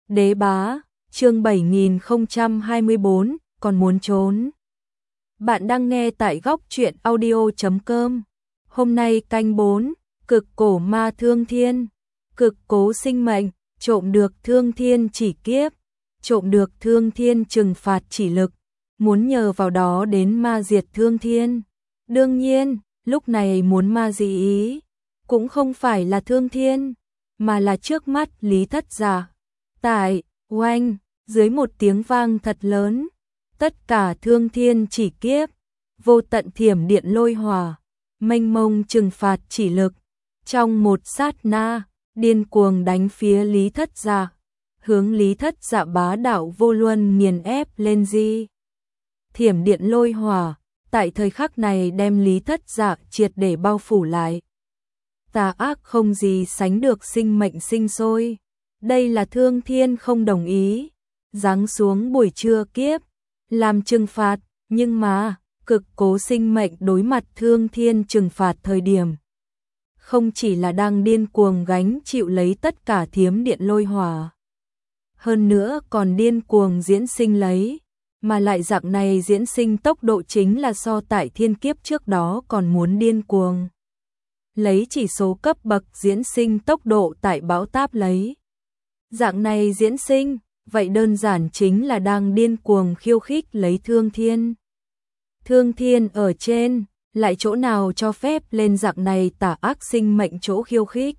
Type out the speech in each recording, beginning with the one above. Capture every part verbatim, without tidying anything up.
Đế bá, chương bảy nghìn không trăm hai mươi bốn, còn muốn trốn. Bạn đang nghe tại góc truyện audio chấm com. Hôm nay canh bốn, cực cổ ma thương thiên. Cực cố sinh mệnh, trộm được thương thiên chỉ kiếp, trộm được thương thiên trừng phạt chỉ lực, muốn nhờ vào đó đến ma diệt thương thiên. Đương nhiên, lúc này muốn ma dị ý, cũng không phải là thương thiên, mà là trước mắt Lý Thất Giả. Tại, oanh, dưới một tiếng vang thật lớn, tất cả thương thiên chỉ kiếp, vô tận thiểm điện lôi hỏa, mênh mông trừng phạt chỉ lực, trong một sát na, điên cuồng đánh phía Lý Thất Giả, hướng Lý Thất Giả bá đạo vô luân nghiền ép lên di. Thiểm điện lôi hỏa, tại thời khắc này đem Lý Thất Giả triệt để bao phủ lại. Tà ác không gì sánh được sinh mệnh sinh sôi. Đây là thương thiên không đồng ý, giáng xuống buổi trưa kiếp, làm trừng phạt, nhưng mà, cực cố sinh mệnh đối mặt thương thiên trừng phạt thời điểm. Không chỉ là đang điên cuồng gánh chịu lấy tất cả thiểm điện lôi hỏa. Hơn nữa còn điên cuồng diễn sinh lấy, mà lại dạng này diễn sinh tốc độ chính là so tại thiên kiếp trước đó còn muốn điên cuồng. Lấy chỉ số cấp bậc diễn sinh tốc độ tại bão táp lấy. Dạng này diễn sinh, vậy đơn giản chính là đang điên cuồng khiêu khích lấy thương thiên. Thương thiên ở trên, lại chỗ nào cho phép lên dạng này tà ác sinh mệnh chỗ khiêu khích.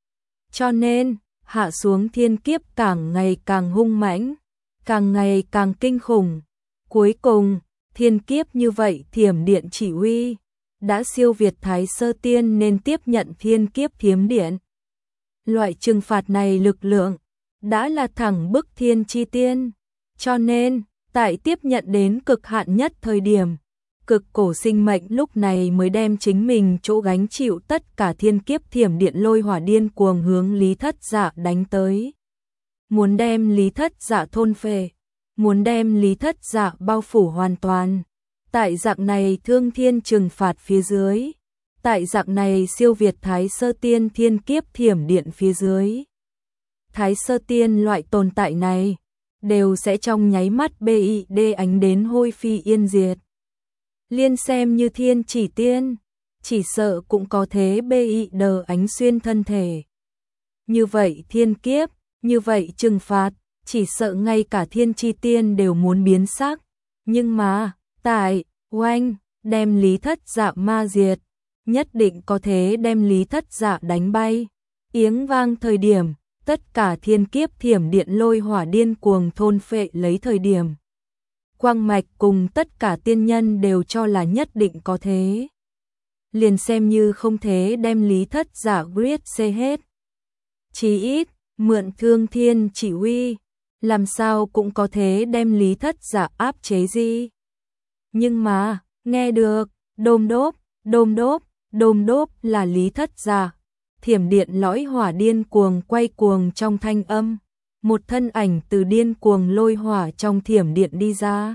Cho nên, hạ xuống thiên kiếp càng ngày càng hung mãnh, càng ngày càng kinh khủng. Cuối cùng, thiên kiếp như vậy thiểm điện chỉ huy, đã siêu việt Thái Sơ Tiên nên tiếp nhận thiên kiếp thiểm điện. Loại trừng phạt này lực lượng, đã là thẳng bức thiên chi tiên, cho nên, tại tiếp nhận đến cực hạn nhất thời điểm, cực cổ sinh mệnh lúc này mới đem chính mình chỗ gánh chịu tất cả thiên kiếp thiểm điện lôi hỏa điên cuồng hướng Lý Thất Giả đánh tới. Muốn đem Lý Thất Giả thôn phệ, muốn đem Lý Thất Giả bao phủ hoàn toàn. Tại dạng này thương thiên trừng phạt phía dưới, tại dạng này siêu việt Thái Sơ Tiên thiên kiếp thiểm điện phía dưới. Thái Sơ Tiên loại tồn tại này, đều sẽ trong nháy mắt bid ánh đến hôi phi yên diệt. Liên xem như thiên chỉ tiên, chỉ sợ cũng có thế bid ánh xuyên thân thể. Như vậy thiên kiếp, như vậy trừng phạt, chỉ sợ ngay cả thiên chi tiên đều muốn biến sắc. Nhưng mà, tại, oanh, đem Lý Thất Giả ma diệt, nhất định có thế đem Lý Thất Giả đánh bay. Yếng vang thời điểm, tất cả thiên kiếp thiểm điện lôi hỏa điên cuồng thôn phệ lấy thời điểm. Quang Mạch cùng tất cả tiên nhân đều cho là nhất định có thế. Liền xem như không thế đem Lý Thất Giả giết xê hết. Chí ít, mượn thương thiên chỉ huy, làm sao cũng có thế đem Lý Thất Giả áp chế gì. Nhưng mà, nghe được, đôm đốp, đôm đốp, đôm đốp là Lý Thất Giả. Thiểm điện lõi hỏa điên cuồng quay cuồng trong thanh âm, một thân ảnh từ điên cuồng lôi hỏa trong thiểm điện đi ra.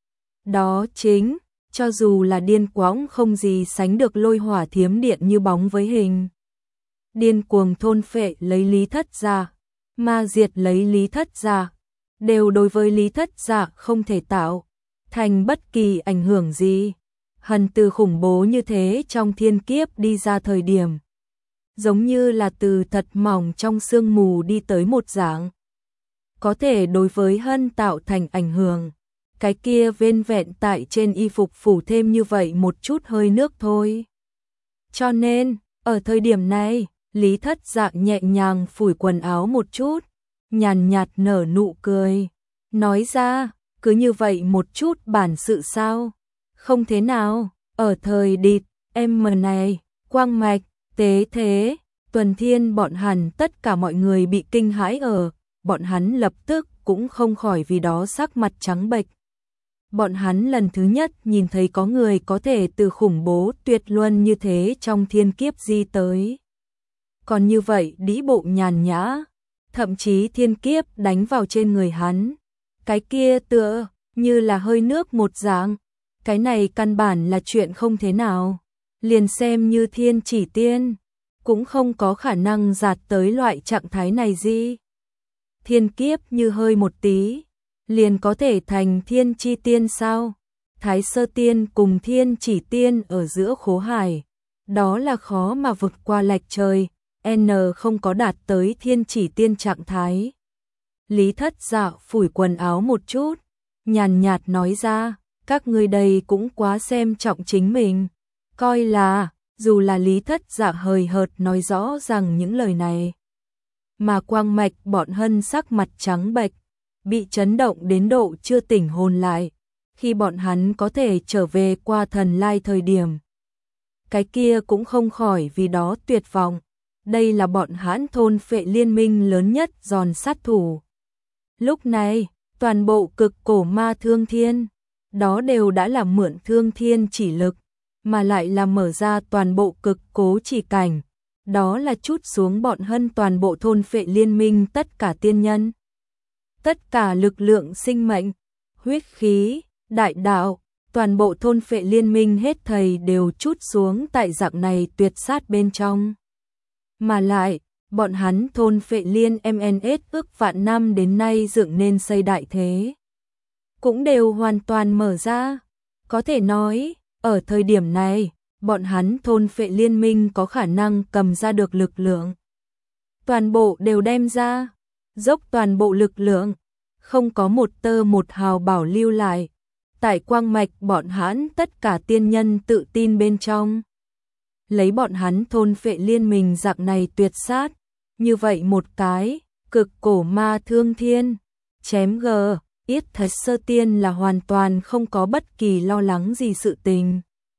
Đó chính, cho dù là điên cuồng không gì sánh được lôi hỏa thiểm điện như bóng với hình. Điên cuồng thôn phệ lấy Lý Thất Giả, ma diệt lấy Lý Thất Giả, đều đối với Lý Thất Giả không thể tạo thành bất kỳ ảnh hưởng gì. Hần từ khủng bố như thế trong thiên kiếp đi ra thời điểm, giống như là từ thật mỏng trong sương mù đi tới một dạng. Có thể đối với Hân tạo thành ảnh hưởng, cái kia vên vẹn tại trên y phục phủ thêm như vậy một chút hơi nước thôi. Cho nên, ở thời điểm này, Lý Thất Giả nhẹ nhàng phủi quần áo một chút, nhàn nhạt nở nụ cười, nói ra, cứ như vậy một chút bản sự sao? Không thế nào, ở thời địt, em này, Quang Mạch, Tế Thế, Tuần Thiên bọn hắn tất cả mọi người bị kinh hãi ở, bọn hắn lập tức cũng không khỏi vì đó sắc mặt trắng bệch. Bọn hắn lần thứ nhất nhìn thấy có người có thể từ khủng bố tuyệt luân như thế trong thiên kiếp di tới. Còn như vậy đĩ bộ nhàn nhã, thậm chí thiên kiếp đánh vào trên người hắn. Cái kia tựa như là hơi nước một dạng, cái này căn bản là chuyện không thế nào. Liền xem như thiên chỉ tiên, cũng không có khả năng đạt tới loại trạng thái này gì. thiên kiếp như hơi một tí, liền có thể thành thiên chi tiên sao? Thái sơ tiên cùng thiên chỉ tiên ở giữa khố hải, đó là khó mà vượt qua lệch trời, N không có đạt tới thiên chỉ tiên trạng thái. Lý Thất Dạ phủi quần áo một chút, nhàn nhạt nói ra, các ngươi đây cũng quá xem trọng chính mình, coi là, dù là Lý Thất Dạ hời hợt nói rõ rằng những lời này. Mà Quang Mạch bọn Hân sắc mặt trắng bệch, bị chấn động đến độ chưa tỉnh hồn lại, khi bọn hắn có thể trở về qua thần lai thời điểm. Cái kia cũng không khỏi vì đó tuyệt vọng, đây là bọn hãn thôn phệ liên minh lớn nhất giòn sát thủ. Lúc này, toàn bộ cực cổ ma thương thiên, đó đều đã là mượn thương thiên chỉ lực, mà lại là mở ra toàn bộ cực cố chỉ cảnh, đó là chút xuống bọn Hân toàn bộ thôn phệ liên minh tất cả tiên nhân. Tất cả lực lượng sinh mệnh, huyết khí, đại đạo, toàn bộ thôn phệ liên minh hết thầy đều chút xuống tại dạng này tuyệt sát bên trong. Mà lại, bọn hắn thôn phệ liên em en ét ước vạn năm đến nay dựng nên xây đại thế, cũng đều hoàn toàn mở ra. Có thể nói, ở thời điểm này, bọn hắn thôn phệ liên minh có khả năng cầm ra được lực lượng. Toàn bộ đều đem ra, dốc toàn bộ lực lượng, không có một tơ một hào bảo lưu lại. Tại Quang Mạch bọn hắn tất cả tiên nhân tự tin bên trong. Lấy bọn hắn thôn phệ liên minh dạng này tuyệt sát, như vậy một cái, cực cổ ma thương thiên, chém gờ, yết thật sơ tiên là hoàn toàn không có bất kỳ lo lắng gì sự tình.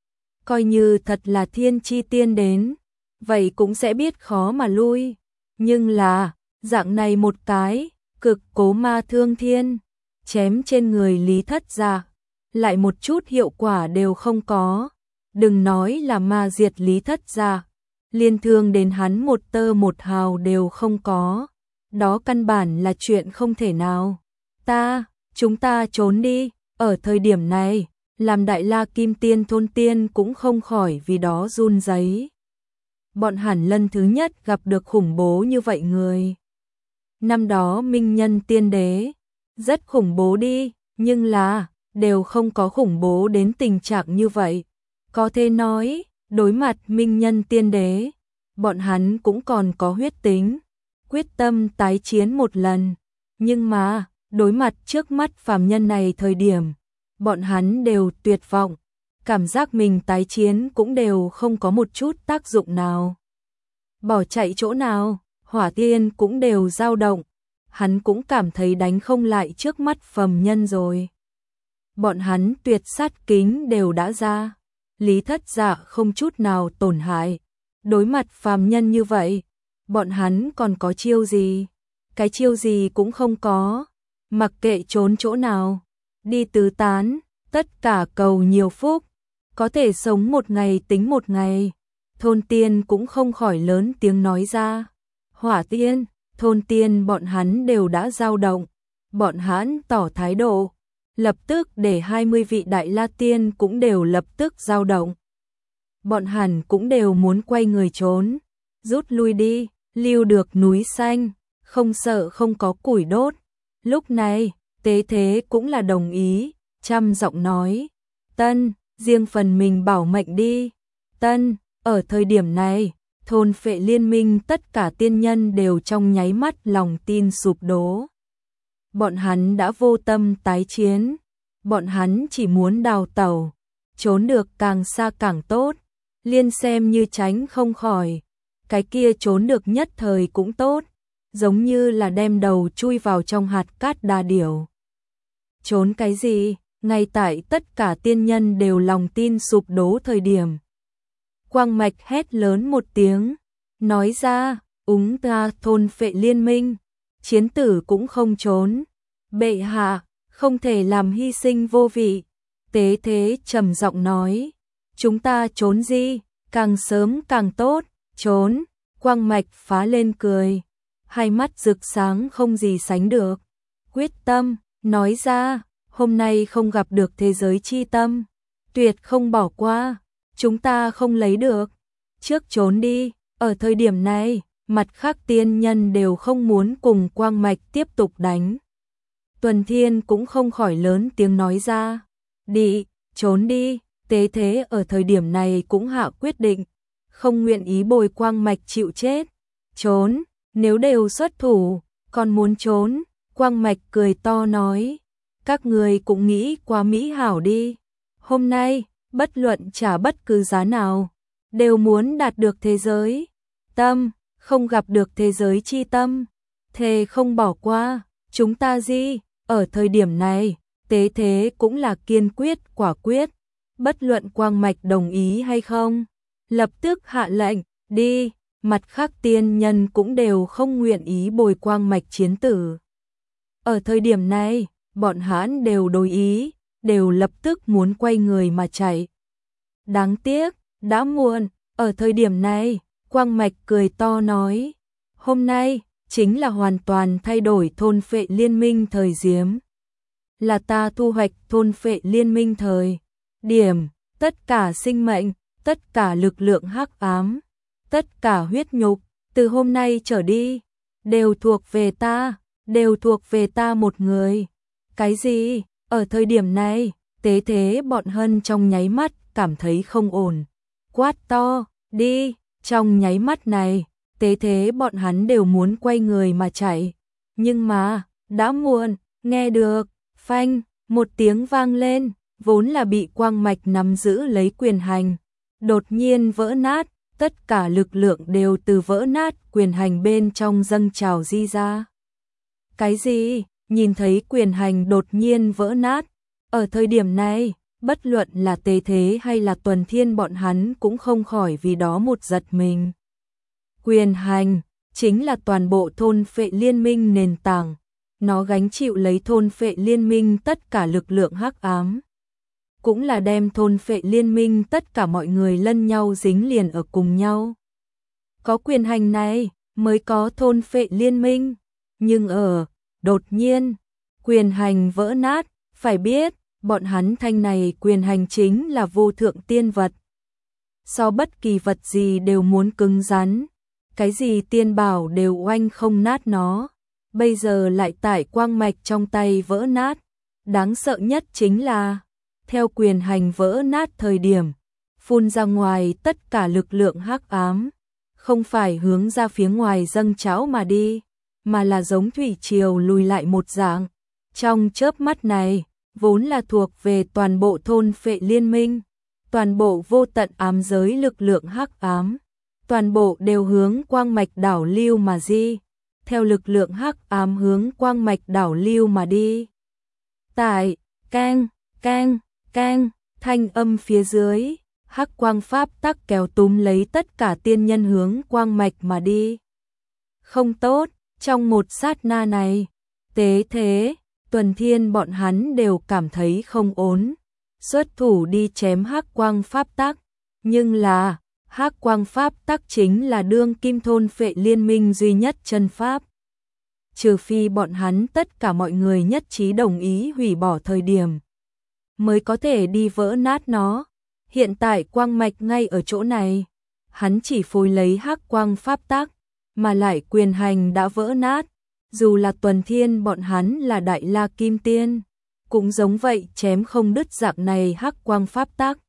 Coi như thật là thiên chi tiên đến, vậy cũng sẽ biết khó mà lui. Nhưng là, dạng này một cái, cực cố ma thương thiên, chém trên người Lý Thất Dạ, lại một chút hiệu quả đều không có. Đừng nói là ma diệt Lý Thất Dạ, liên thương đến hắn một tơ một hào đều không có. Đó căn bản là chuyện không thể nào. Ta, chúng ta trốn đi, ở thời điểm này, làm Đại La Kim Tiên thôn tiên cũng không khỏi vì đó run rẩy. Bọn hẳn lần thứ nhất gặp được khủng bố như vậy người. Năm đó Minh Nhân Tiên Đế, rất khủng bố đi, nhưng là, đều không có khủng bố đến tình trạng như vậy. Có thể nói, đối mặt Minh Nhân Tiên Đế, bọn hắn cũng còn có huyết tính, quyết tâm tái chiến một lần. Nhưng mà, đối mặt trước mắt phàm nhân này thời điểm, bọn hắn đều tuyệt vọng, cảm giác mình tái chiến cũng đều không có một chút tác dụng nào. Bỏ chạy chỗ nào, Hỏa Tiên cũng đều dao động, hắn cũng cảm thấy đánh không lại trước mắt phàm nhân rồi. Bọn hắn tuyệt sát kính đều đã ra, Lý Thất Dạ không chút nào tổn hại. Đối mặt phàm nhân như vậy, bọn hắn còn có chiêu gì? Cái chiêu gì cũng không có, mặc kệ trốn chỗ nào, đi tứ tán, tất cả cầu nhiều phúc, có thể sống một ngày tính một ngày. Thôn tiên cũng không khỏi lớn tiếng nói ra. Hỏa Tiên, thôn tiên bọn hắn đều đã dao động, bọn hắn tỏ thái độ, lập tức để hai mươi vị Đại La Tiên cũng đều lập tức dao động. Bọn hắn cũng đều muốn quay người trốn, rút lui đi, lưu được núi xanh, không sợ không có củi đốt. Lúc này, Tế Thế cũng là đồng ý, trăm giọng nói, Tân, riêng phần mình bảo mệnh đi. Tân, ở thời điểm này, thôn phệ liên minh tất cả tiên nhân đều trong nháy mắt lòng tin sụp đổ. Bọn hắn đã vô tâm tái chiến, bọn hắn chỉ muốn đào tẩu, trốn được càng xa càng tốt, liên xem như tránh không khỏi, cái kia trốn được nhất thời cũng tốt, giống như là đem đầu chui vào trong hạt cát đa điểu. Trốn cái gì, ngay tại tất cả tiên nhân đều lòng tin sụp đổ thời điểm. Quang Mạch hét lớn một tiếng, nói ra, úng ta thôn phệ liên minh, chiến tử cũng không trốn. Bệ hạ, không thể làm hy sinh vô vị. Tế Thế trầm giọng nói, chúng ta trốn gì, càng sớm càng tốt, trốn. Quang Mạch phá lên cười, hai mắt rực sáng không gì sánh được. Quyết tâm, nói ra, hôm nay không gặp được thế giới chi tâm, tuyệt không bỏ qua, chúng ta không lấy được. Trước trốn đi, ở thời điểm này, mặt khác tiên nhân đều không muốn cùng quang mạch tiếp tục đánh. Tuần Thiên cũng không khỏi lớn tiếng nói ra, đi, trốn đi, Tế Thế ở thời điểm này cũng hạ quyết định, không nguyện ý bồi quang mạch chịu chết, trốn, nếu đều xuất thủ, còn muốn trốn, quang mạch cười to nói, các người cũng nghĩ quá mỹ hảo đi, hôm nay, bất luận trả bất cứ giá nào, đều muốn đạt được thế giới, tâm, không gặp được thế giới chi tâm, thề không bỏ qua, chúng ta gì, ở thời điểm này, Tế Thế cũng là kiên quyết quả quyết, bất luận quang mạch đồng ý hay không, lập tức hạ lệnh, đi, mặt khác tiên nhân cũng đều không nguyện ý bồi quang mạch chiến tử. Ở thời điểm này, bọn hắn đều đồng ý, đều lập tức muốn quay người mà chạy. Đáng tiếc, đã muộn, ở thời điểm này, quang mạch cười to nói, hôm nay, chính là hoàn toàn thay đổi thôn phệ liên minh thời diếm. Là ta thu hoạch thôn phệ liên minh thời điểm, tất cả sinh mệnh, tất cả lực lượng hắc ám, tất cả huyết nhục, từ hôm nay trở đi, đều thuộc về ta, đều thuộc về ta một người. Cái gì? Ở thời điểm này, Tế Thế bọn hân trong nháy mắt cảm thấy không ổn. Quát to, đi, trong nháy mắt này, Tế Thế bọn hắn đều muốn quay người mà chạy. Nhưng mà, đã muộn, nghe được, phanh, một tiếng vang lên, vốn là bị quang mạch nắm giữ lấy quyền hành. Đột nhiên vỡ nát, tất cả lực lượng đều từ vỡ nát quyền hành bên trong dâng trào di ra. Cái gì? Nhìn thấy quyền hành đột nhiên vỡ nát. Ở thời điểm này, bất luận là Tế Thế hay là Tuần Thiên bọn hắn cũng không khỏi vì đó một giật mình. Quyền hành chính là toàn bộ thôn phệ liên minh nền tảng. Nó gánh chịu lấy thôn phệ liên minh tất cả lực lượng hắc ám. Cũng là đem thôn phệ liên minh tất cả mọi người lân nhau dính liền ở cùng nhau. Có quyền hành này mới có thôn phệ liên minh. Nhưng ở, đột nhiên, quyền hành vỡ nát, phải biết, bọn hắn thanh này quyền hành chính là vô thượng tiên vật. So bất kỳ vật gì đều muốn cứng rắn, cái gì tiên bảo đều oanh không nát nó. Bây giờ lại tại quang mạch trong tay vỡ nát. Đáng sợ nhất chính là, theo quyền hành vỡ nát thời điểm, phun ra ngoài tất cả lực lượng hắc ám, không phải hướng ra phía ngoài dâng trào mà đi, mà là giống thủy triều lùi lại một dạng. Trong chớp mắt này, vốn là thuộc về toàn bộ thôn phệ liên minh, toàn bộ vô tận ám giới lực lượng hắc ám, toàn bộ đều hướng quang mạch đảo lưu mà đi, theo lực lượng hắc ám hướng quang mạch đảo lưu mà đi. Tại, keng, keng, keng, thanh âm phía dưới, hắc quang pháp tắc kéo túm lấy tất cả tiên nhân hướng quang mạch mà đi. Không tốt, trong một sát na này, Tế Thế, Tuần Thiên bọn hắn đều cảm thấy không ổn, xuất thủ đi chém hắc quang pháp tắc, nhưng là, hắc quang pháp tắc chính là đương kim thôn phệ liên minh duy nhất chân pháp. Trừ phi bọn hắn tất cả mọi người nhất trí đồng ý hủy bỏ thời điểm, mới có thể đi vỡ nát nó. Hiện tại quang mạch ngay ở chỗ này, hắn chỉ phối lấy hắc quang pháp tắc, mà lại quyền hành đã vỡ nát. Dù là Tuần Thiên bọn hắn là đại la kim tiên, cũng giống vậy chém không đứt dạng này hắc quang pháp tắc.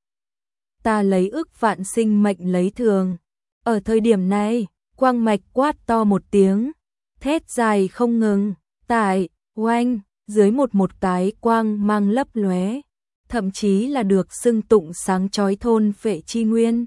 Ta lấy ức vạn sinh mệnh lấy thường. Ở thời điểm này, quang mạch quát to một tiếng, thét dài không ngừng, tại, oanh, dưới một một cái quang mang lấp lóe, thậm chí là được xưng tụng sáng chói thôn phệ chi nguyên.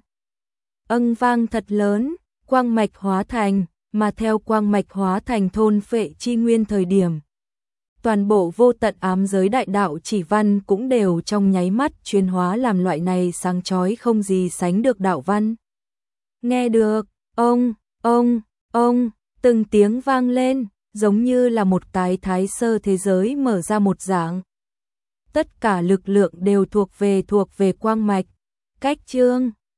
Âng vang thật lớn, quang mạch hóa thành, mà theo quang mạch hóa thành thôn phệ chi nguyên thời điểm. Toàn bộ vô tận ám giới đại đạo chỉ văn cũng đều trong nháy mắt chuyển hóa làm loại này sáng chói không gì sánh được đạo văn. Nghe được, ông, ông, ông, từng tiếng vang lên, giống như là một cái thái sơ thế giới mở ra một dạng. Tất cả lực lượng đều thuộc về thuộc về quang mạch. Cách chương